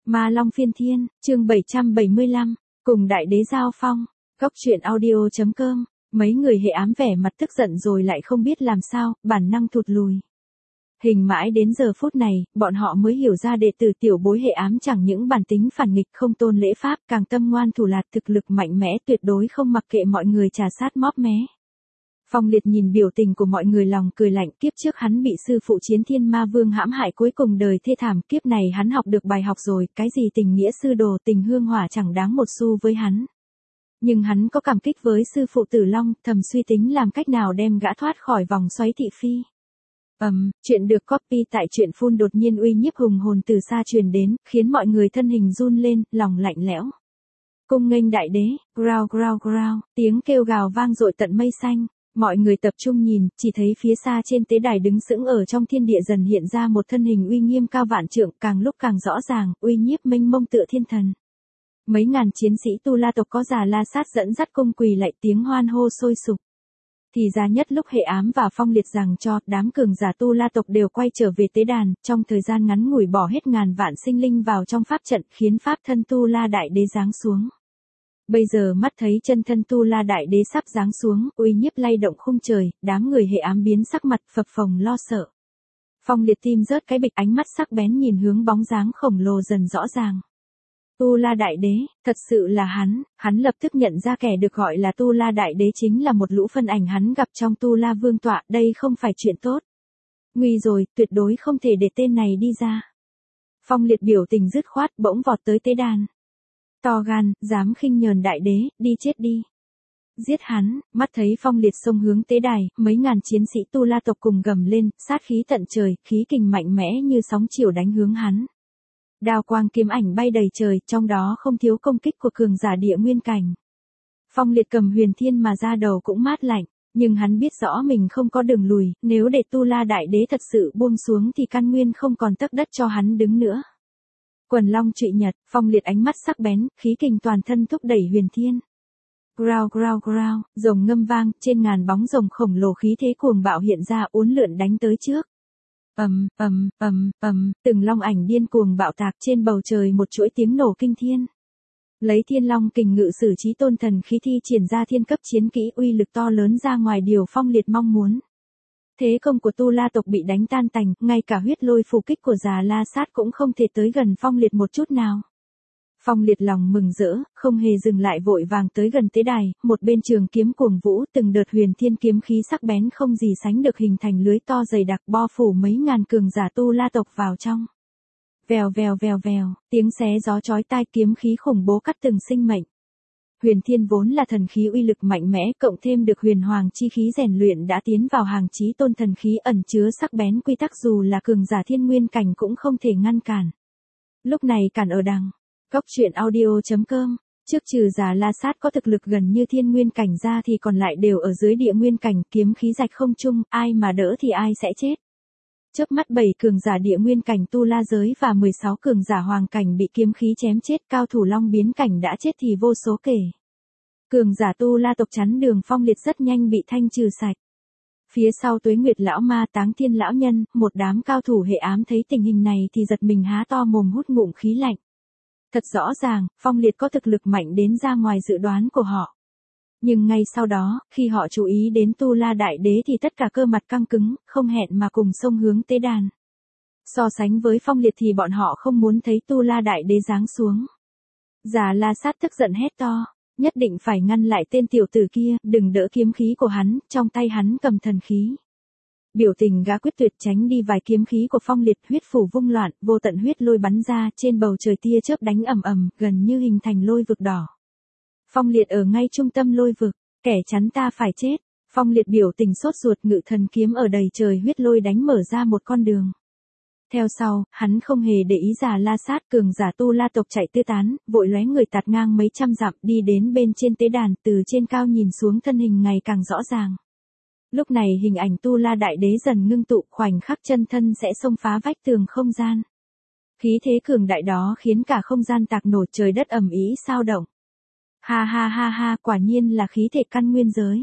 Ma Long Phiên Thiên, chương 775, cùng đại đế giao phong. Góc truyện audio.com. Mấy người hệ ám vẻ mặt tức giận rồi lại không biết làm sao, bản năng thụt lùi. Hình mãi đến giờ phút này, bọn họ mới hiểu ra đệ tử tiểu bối hệ ám chẳng những bản tính phản nghịch không tôn lễ pháp, càng tâm ngoan thủ lạt, thực lực mạnh mẽ, tuyệt đối không mặc kệ mọi người trà sát móp mé. Phong Liệt nhìn biểu tình của mọi người lòng cười lạnh, kiếp trước hắn bị sư phụ Chiến Thiên Ma Vương hãm hại, cuối cùng đời thê thảm, kiếp này hắn học được bài học rồi, cái gì tình nghĩa sư đồ, tình hương hỏa chẳng đáng một xu với hắn. Nhưng hắn có cảm kích với sư phụ Tử Long, thầm suy tính làm cách nào đem gã thoát khỏi vòng xoáy thị phi. Chuyện được copy tại truyện phun đột nhiên uy nhiếp hùng hồn từ xa truyền đến, khiến mọi người thân hình run lên, lòng lạnh lẽo. Cung nghênh đại đế, growl growl growl, tiếng kêu gào vang dội tận mây xanh. Mọi người tập trung nhìn, chỉ thấy phía xa trên tế đài đứng sững ở trong thiên địa dần hiện ra một thân hình uy nghiêm cao vạn trượng, càng lúc càng rõ ràng, uy nhiếp mênh mông tựa thiên thần. Mấy ngàn chiến sĩ Tu La tộc có Già La Sát dẫn dắt cung quỳ lạy, tiếng hoan hô sôi sục. Thì ra nhất lúc hệ ám và Phong Liệt rằng cho, đám cường giả Tu La tộc đều quay trở về tế đàn, trong thời gian ngắn ngủi bỏ hết ngàn vạn sinh linh vào trong pháp trận, khiến pháp thân Tu La đại đế giáng xuống. Bây giờ mắt thấy chân thân Tu La đại đế sắp giáng xuống, uy nhiếp lay động khung trời, đám người hệ ám biến sắc mặt phập phồng lo sợ. Phong Liệt tim rớt cái bịch, ánh mắt sắc bén nhìn hướng bóng dáng khổng lồ dần rõ ràng. Tu La đại đế, thật sự là hắn lập tức nhận ra kẻ được gọi là Tu La đại đế chính là một lũ phân ảnh hắn gặp trong Tu La vương tọa, đây không phải chuyện tốt. Nguy rồi, tuyệt đối không thể để tên này đi ra. Phong Liệt biểu tình dứt khoát, bỗng vọt tới tế đàn. To gan, dám khinh nhờn đại đế, đi chết đi. Giết hắn, mắt thấy Phong Liệt xông hướng tế đài, mấy ngàn chiến sĩ Tu La tộc cùng gầm lên, sát khí tận trời, khí kình mạnh mẽ như sóng chiều đánh hướng hắn. Đao quang kiếm ảnh bay đầy trời, trong đó không thiếu công kích của cường giả địa nguyên cảnh. Phong Liệt cầm huyền thiên mà ra đầu cũng mát lạnh, nhưng hắn biết rõ mình không có đường lùi, nếu để Tu La đại đế thật sự buông xuống thì căn nguyên không còn tấc đất cho hắn đứng nữa. Quần long trụy nhật, Phong Liệt ánh mắt sắc bén, khí kình toàn thân thúc đẩy huyền thiên. Growl growl growl, rồng ngâm vang, trên ngàn bóng rồng khổng lồ khí thế cuồng bạo hiện ra, uốn lượn đánh tới trước. Từng long ảnh điên cuồng bạo tạc trên bầu trời, một chuỗi tiếng nổ kinh thiên. Lấy thiên long kình ngự sử chí tôn thần khí thi triển ra thiên cấp chiến kỹ, uy lực to lớn ra ngoài điều Phong Liệt mong muốn. Thế công của Tu La tộc bị đánh tan tành, ngay cả huyết lôi phù kích của Già La Sát cũng không thể tới gần Phong Liệt một chút nào. Phong Liệt lòng mừng rỡ, không hề dừng lại vội vàng tới gần tế đài, một bên trường kiếm cuồng vũ, từng đợt huyền thiên kiếm khí sắc bén không gì sánh được hình thành lưới to dày đặc bo phủ mấy ngàn cường giả Tu La tộc vào trong. Vèo vèo vèo vèo, tiếng xé gió chói tai, kiếm khí khủng bố cắt từng sinh mệnh. Huyền thiên vốn là thần khí uy lực mạnh mẽ, cộng thêm được huyền hoàng chi khí rèn luyện đã tiến vào hàng chí tôn thần khí ẩn chứa sắc bén quy tắc, dù là cường giả thiên nguyên cảnh cũng không thể ngăn cản. Lúc này cản ở đằng. Góc truyện audio.com, trước trừ Già La Sát có thực lực gần như thiên nguyên cảnh ra thì còn lại đều ở dưới địa nguyên cảnh, kiếm khí rạch không trung, ai mà đỡ thì ai sẽ chết. Chớp mắt 7 cường giả địa nguyên cảnh Tu La giới và 16 cường giả hoàng cảnh bị kiếm khí chém chết, cao thủ long biến cảnh đã chết thì vô số kể. Cường giả Tu La tộc chắn đường Phong Liệt rất nhanh bị thanh trừ sạch. Phía sau Tuế Nguyệt lão ma, Táng Thiên lão nhân, một đám cao thủ hệ ám thấy tình hình này thì giật mình há to mồm hút ngụm khí lạnh. Thật rõ ràng, Phong Liệt có thực lực mạnh đến ra ngoài dự đoán của họ. Nhưng ngay sau đó, khi họ chú ý đến Tu La đại đế thì tất cả cơ mặt căng cứng, không hẹn mà cùng xông hướng tế đàn. So sánh với Phong Liệt thì bọn họ không muốn thấy Tu La đại đế giáng xuống. Già La Sát tức giận hét to, nhất định phải ngăn lại tên tiểu tử kia, đừng đỡ kiếm khí của hắn, trong tay hắn cầm thần khí. Biểu tình gã quyết tuyệt tránh đi vài kiếm khí của Phong Liệt, huyết phủ vung loạn, vô tận huyết lôi bắn ra, trên bầu trời tia chớp đánh ầm ầm, gần như hình thành lôi vực đỏ. Phong Liệt ở ngay trung tâm lôi vực, kẻ chắn ta phải chết. Phong Liệt biểu tình sốt ruột, ngự thần kiếm ở đầy trời huyết lôi đánh mở ra một con đường. Theo sau, hắn không hề để ý Già La Sát, cường giả Tu La tộc chạy tứ tán, vội lóe người tạt ngang mấy trăm dặm đi đến bên trên tế đàn, từ trên cao nhìn xuống thân hình ngày càng rõ ràng. Lúc này hình ảnh Tu La đại đế dần ngưng tụ, khoảnh khắc chân thân sẽ xông phá vách tường không gian. Khí thế cường đại đó khiến cả không gian tạc nổ, trời đất ầm ĩ sao động. Ha ha ha ha, quả nhiên là khí thể căn nguyên giới.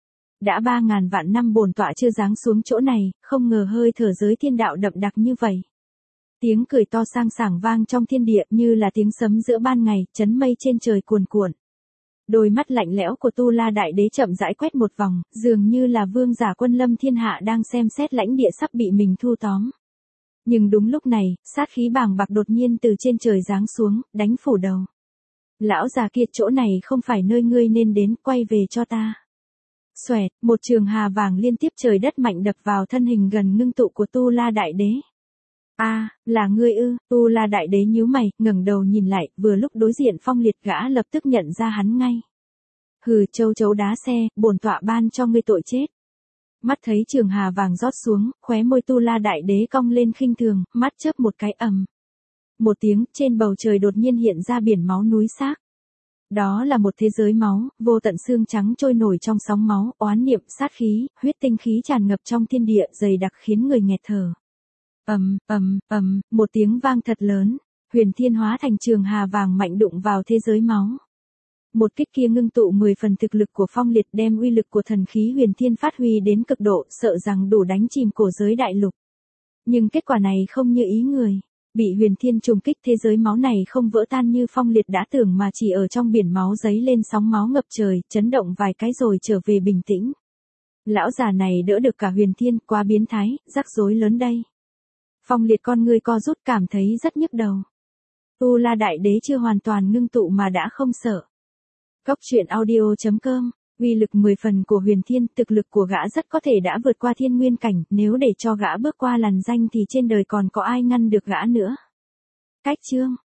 Đã 3.000 vạn năm bổn tọa chưa giáng xuống chỗ này, không ngờ hơi thở giới thiên đạo đậm đặc như vậy. Tiếng cười to sang sảng vang trong thiên địa như là tiếng sấm giữa ban ngày, chấn mây trên trời cuồn cuộn. Đôi mắt lạnh lẽo của Tu La Đại Đế chậm rãi quét một vòng, dường như là vương giả quân lâm thiên hạ đang xem xét lãnh địa sắp bị mình thu tóm. Nhưng đúng lúc này, sát khí bàng bạc đột nhiên từ trên trời giáng xuống, đánh phủ đầu. Lão già kia, chỗ này không phải nơi ngươi nên đến, quay về cho ta. Xoẹt, một trường hà vàng liên tiếp trời đất mạnh đập vào thân hình gần ngưng tụ của Tu La Đại Đế. A, là ngươi ư? Tu La Đại Đế nhíu mày, ngẩng đầu nhìn lại, vừa lúc đối diện Phong Liệt, gã lập tức nhận ra hắn ngay. Hừ, châu chấu đá xe, bổn tọa ban cho ngươi tội chết. Mắt thấy trường hà vàng rót xuống, khóe môi Tu La Đại Đế cong lên khinh thường, mắt chớp một cái ầm. Một tiếng, trên bầu trời đột nhiên hiện ra biển máu núi xác. Đó là một thế giới máu, vô tận xương trắng trôi nổi trong sóng máu, oán niệm, sát khí, huyết tinh khí tràn ngập trong thiên địa, dày đặc khiến người nghẹt thở. Một tiếng vang thật lớn, Huyền Thiên hóa thành trường hà vàng mạnh đụng vào thế giới máu. Một kích kia ngưng tụ 10 phần thực lực của Phong Liệt, đem uy lực của thần khí Huyền Thiên phát huy đến cực độ, sợ rằng đủ đánh chìm cổ giới đại lục. Nhưng kết quả này không như ý người. Bị Huyền Thiên trùng kích, thế giới máu này không vỡ tan như Phong Liệt đã tưởng mà chỉ ở trong biển máu giấy lên sóng máu ngập trời, chấn động vài cái rồi trở về bình tĩnh. Lão già này đỡ được cả Huyền Thiên, quá biến thái, rắc rối lớn đây. Phong Liệt con ngươi co rút, cảm thấy rất nhức đầu. Tu La Đại Đế chưa hoàn toàn ngưng tụ mà đã không sợ. Cốc truyện audio.com, uy lực 10 phần của Huyền Thiên, thực lực của gã rất có thể đã vượt qua thiên nguyên cảnh, nếu để cho gã bước qua làn danh thì trên đời còn có ai ngăn được gã nữa. Cách chương